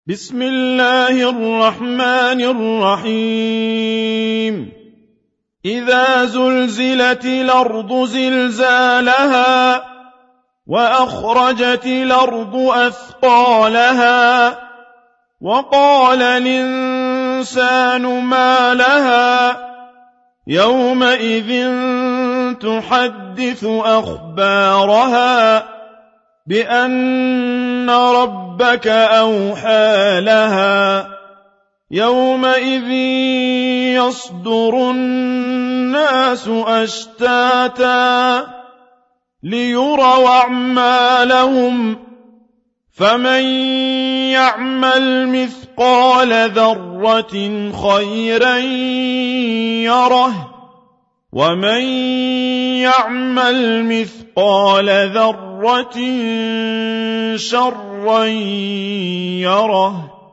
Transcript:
بسم الله الرحمن الرحيم إذا زلزلت الأرض زلزالها وأخرجت الأرض أثقالها وقال الإنسان ما لها يومئذ تحدث أخبارها بأن ربك أوحى لها يومئذ يصدر الناس أشتاتا ليروا أعمالهم فمن يعمل مثقال ذرة خيرا يره ومن يعمل مثقال ذرة شرا يره